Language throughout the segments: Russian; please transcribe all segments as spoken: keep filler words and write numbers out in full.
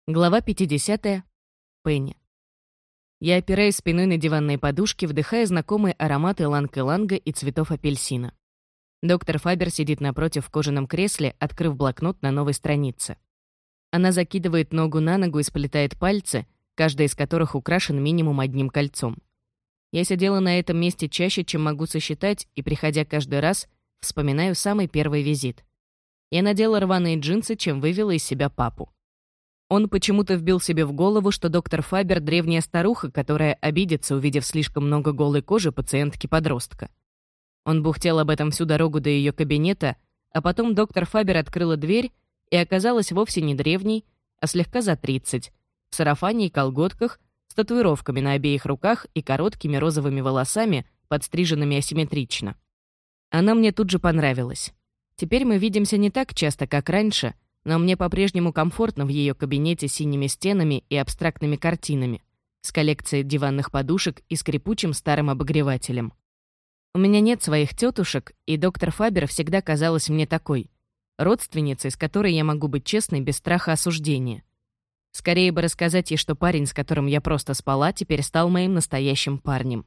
Глава пятидесятая. Пенни. Я опираюсь спиной на диванные подушки, вдыхая знакомые ароматы иланг-иланга и цветов апельсина. Доктор Фабер сидит напротив в кожаном кресле, открыв блокнот на новой странице. Она закидывает ногу на ногу и сплетает пальцы, каждый из которых украшен минимум одним кольцом. Я сидела на этом месте чаще, чем могу сосчитать, и, приходя каждый раз, вспоминаю самый первый визит. Я надела рваные джинсы, чем вывела из себя папу. Он почему-то вбил себе в голову, что доктор Фабер — древняя старуха, которая обидится, увидев слишком много голой кожи пациентки-подростка. Он бухтел об этом всю дорогу до ее кабинета, а потом доктор Фабер открыла дверь и оказалась вовсе не древней, а слегка за тридцать, в сарафане и колготках, с татуировками на обеих руках и короткими розовыми волосами, подстриженными асимметрично. Она мне тут же понравилась. Теперь мы видимся не так часто, как раньше, но мне по-прежнему комфортно в ее кабинете с синими стенами и абстрактными картинами, с коллекцией диванных подушек и скрипучим старым обогревателем. У меня нет своих тетушек, и доктор Фабер всегда казалась мне такой, родственницей, с которой я могу быть честной без страха осуждения. Скорее бы рассказать ей, что парень, с которым я просто спала, теперь стал моим настоящим парнем.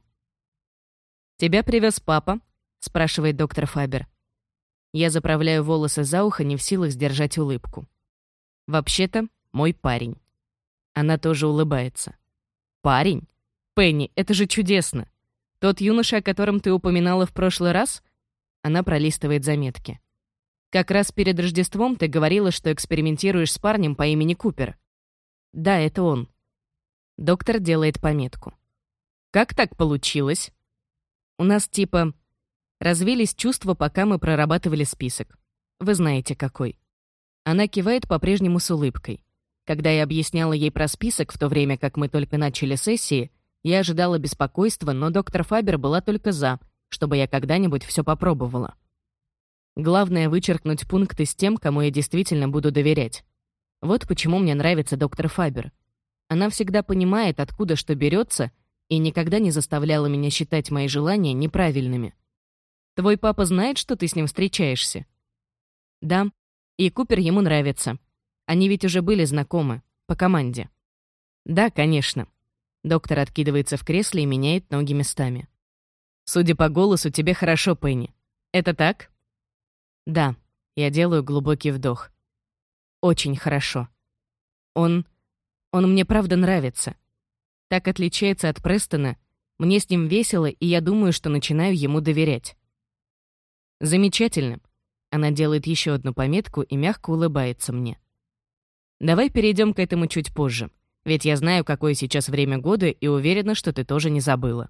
«Тебя привез папа?» — спрашивает доктор Фабер. Я заправляю волосы за ухо, не в силах сдержать улыбку. «Вообще-то, мой парень». Она тоже улыбается. «Парень? Пенни, это же чудесно! Тот юноша, о котором ты упоминала в прошлый раз?» Она пролистывает заметки. «Как раз перед Рождеством ты говорила, что экспериментируешь с парнем по имени Купер». «Да, это он». Доктор делает пометку. «Как так получилось?» «У нас типа... развились чувства, пока мы прорабатывали список. Вы знаете, какой». Она кивает по-прежнему с улыбкой. Когда я объясняла ей про список, в то время как мы только начали сессии, я ожидала беспокойства, но доктор Фабер была только за, чтобы я когда-нибудь все попробовала. Главное — вычеркнуть пункты с тем, кому я действительно буду доверять. Вот почему мне нравится доктор Фабер. Она всегда понимает, откуда что берется, и никогда не заставляла меня считать мои желания неправильными. «Твой папа знает, что ты с ним встречаешься?» «Да, и Купер ему нравится. Они ведь уже были знакомы, по команде». «Да, конечно». Доктор откидывается в кресле и меняет ноги местами. «Судя по голосу, тебе хорошо, Пенни. Это так?» «Да», я делаю глубокий вдох. «Очень хорошо. Он... он мне правда нравится. Так отличается от Престона. Мне с ним весело, и я думаю, что начинаю ему доверять». «Замечательно». Она делает еще одну пометку и мягко улыбается мне. «Давай перейдем к этому чуть позже, ведь я знаю, какое сейчас время года, и уверена, что ты тоже не забыла».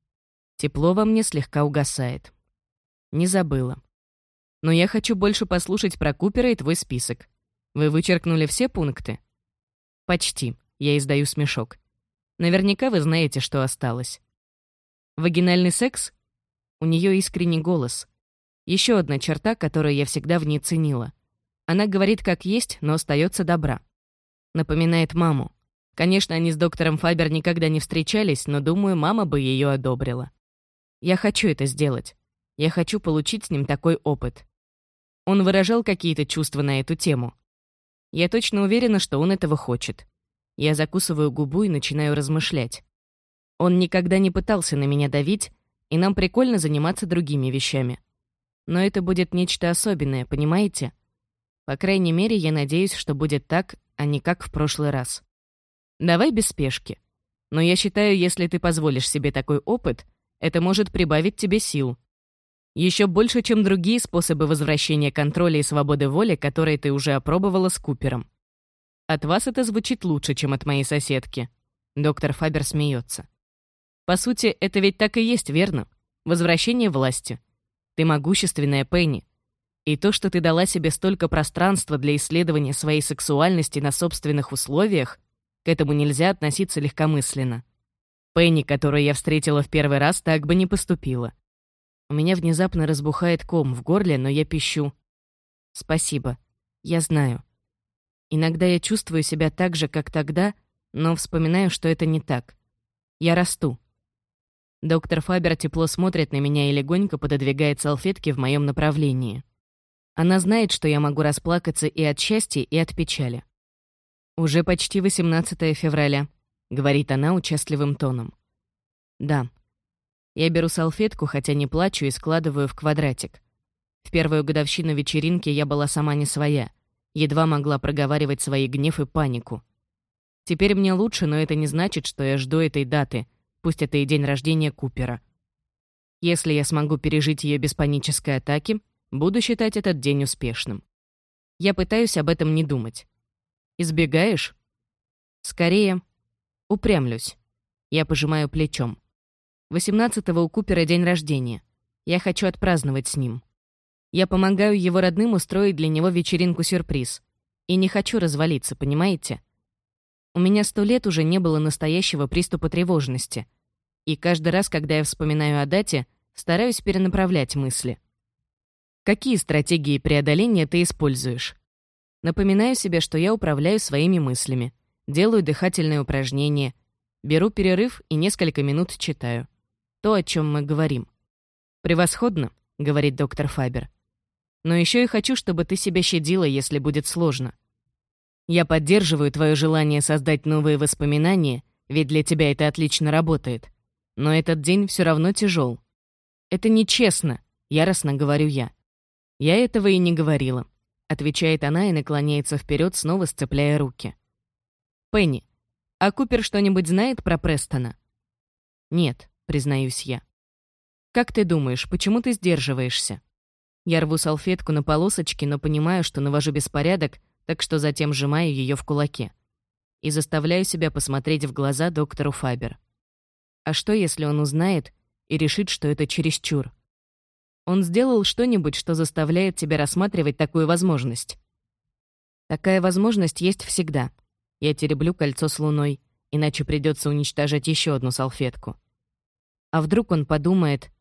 Тепло во мне слегка угасает. Не забыла. Но я хочу больше послушать про Купера и твой список. Вы вычеркнули все пункты? Почти. Я издаю смешок. Наверняка вы знаете, что осталось. Вагинальный секс? У нее искренний голос. Еще одна черта, которую я всегда в ней ценила. Она говорит как есть, но остается добра. Напоминает маму. Конечно, они с доктором Фабер никогда не встречались, но, думаю, мама бы ее одобрила. Я хочу это сделать. Я хочу получить с ним такой опыт. Он выражал какие-то чувства на эту тему. Я точно уверена, что он этого хочет. Я закусываю губу и начинаю размышлять. Он никогда не пытался на меня давить, и нам прикольно заниматься другими вещами. Но это будет нечто особенное, понимаете? По крайней мере, я надеюсь, что будет так, а не как в прошлый раз. Давай без спешки. Но я считаю, если ты позволишь себе такой опыт, это может прибавить тебе сил. Еще больше, чем другие способы возвращения контроля и свободы воли, которые ты уже опробовала с Купером. От вас это звучит лучше, чем от моей соседки. Доктор Фабер смеется. По сути, это ведь так и есть, верно? Возвращение власти. Ты могущественная, Пенни. И то, что ты дала себе столько пространства для исследования своей сексуальности на собственных условиях, к этому нельзя относиться легкомысленно. Пенни, которую я встретила в первый раз, так бы не поступила. У меня внезапно разбухает ком в горле, но я пищу. Спасибо. Я знаю. Иногда я чувствую себя так же, как тогда, но вспоминаю, что это не так. Я расту. Доктор Фабер тепло смотрит на меня и легонько пододвигает салфетки в моем направлении. Она знает, что я могу расплакаться и от счастья, и от печали. «Уже почти восемнадцатое февраля», — говорит она участливым тоном. «Да». Я беру салфетку, хотя не плачу, и складываю в квадратик. В первую годовщину вечеринки я была сама не своя, едва могла проговаривать свои гнев и панику. Теперь мне лучше, но это не значит, что я жду этой даты, пусть это и день рождения Купера. Если я смогу пережить ее без панической атаки, буду считать этот день успешным. Я пытаюсь об этом не думать. Избегаешь? Скорее, упрямлюсь. Я пожимаю плечом. восемнадцатого у Купера день рождения. Я хочу отпраздновать с ним. Я помогаю его родным устроить для него вечеринку-сюрприз. И не хочу развалиться, понимаете? У меня сто лет уже не было настоящего приступа тревожности. И каждый раз, когда я вспоминаю о дате, стараюсь перенаправлять мысли. Какие стратегии преодоления ты используешь? Напоминаю себе, что я управляю своими мыслями, делаю дыхательные упражнения, беру перерыв и несколько минут читаю. То, о чем мы говорим. «Превосходно», — говорит доктор Фабер. «Но еще и хочу, чтобы ты себя щадила, если будет сложно. Я поддерживаю твое желание создать новые воспоминания, ведь для тебя это отлично работает. Но этот день все равно тяжел. Это нечестно», — яростно говорю я. «Я этого и не говорила», — отвечает она и наклоняется вперед, снова сцепляя руки. «Пенни, а Купер что-нибудь знает про Престона?» «Нет», — признаюсь я. «Как ты думаешь, почему ты сдерживаешься?» Я рву салфетку на полосочки, но понимаю, что навожу беспорядок, так что затем сжимаю ее в кулаке. И заставляю себя посмотреть в глаза доктору Фабер. А что, если он узнает и решит, что это чересчур? Он сделал что-нибудь, что заставляет тебя рассматривать такую возможность? Такая возможность есть всегда. Я тереблю кольцо с луной, иначе придется уничтожать еще одну салфетку. А вдруг он подумает...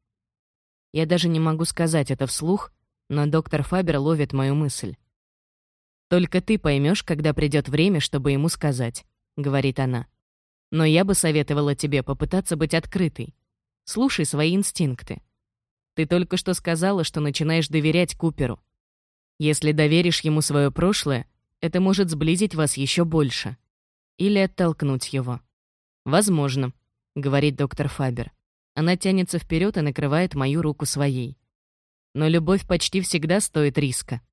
Я даже не могу сказать это вслух, но доктор Фабер ловит мою мысль. «Только ты поймешь, когда придет время, чтобы ему сказать», — говорит она. «Но я бы советовала тебе попытаться быть открытой. Слушай свои инстинкты. Ты только что сказала, что начинаешь доверять Куперу. Если доверишь ему свое прошлое, это может сблизить вас еще больше. Или оттолкнуть его». «Возможно», — говорит доктор Фабер. Она тянется вперед и накрывает мою руку своей. «Но любовь почти всегда стоит риска».